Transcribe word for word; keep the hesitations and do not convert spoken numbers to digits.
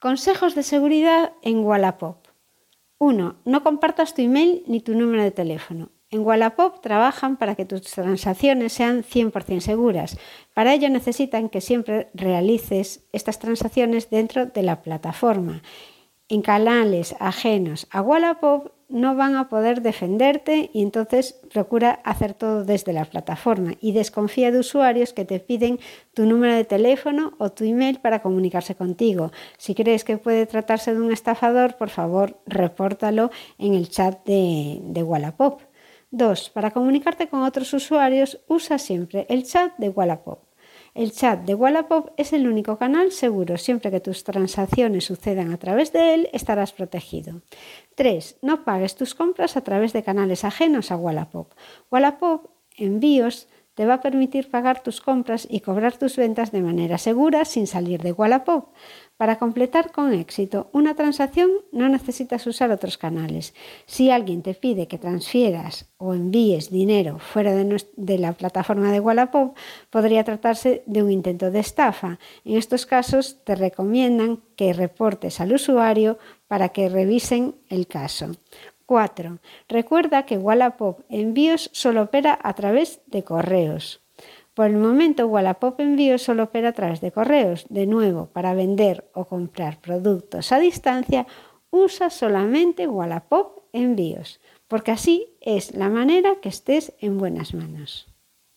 Consejos de seguridad en Wallapop. uno. No compartas tu email ni tu número de teléfono. En Wallapop trabajan para que tus transacciones sean cien por ciento seguras. Para ello necesitan que siempre realices estas transacciones dentro de la plataforma. En canales ajenos a Wallapop no van a poder defenderte y entonces procura hacer todo desde la plataforma y desconfía de usuarios que te piden tu número de teléfono o tu email para comunicarse contigo. Si crees que puede tratarse de un estafador, por favor, repórtalo en el chat de, de Wallapop. dos. Para comunicarte con otros usuarios, usa siempre el chat de Wallapop. El chat de Wallapop es el único canal seguro. Siempre que tus transacciones sucedan a través de él, estarás protegido. tres. No pagues tus compras a través de canales ajenos a Wallapop. Wallapop Envíos te va a permitir pagar tus compras y cobrar tus ventas de manera segura sin salir de Wallapop. Para completar con éxito una transacción no necesitas usar otros canales. Si alguien te pide que transfieras o envíes dinero fuera de, nuestra, de la plataforma de Wallapop, podría tratarse de un intento de estafa. En estos casos te recomiendan que reportes al usuario para que revisen el caso. cuatro. Recuerda que Wallapop Envíos solo opera a través de correos. Por el momento, Wallapop Envíos solo opera a través de correos. De nuevo, para vender o comprar productos a distancia, usa solamente Wallapop Envíos, porque así es la manera que estés en buenas manos.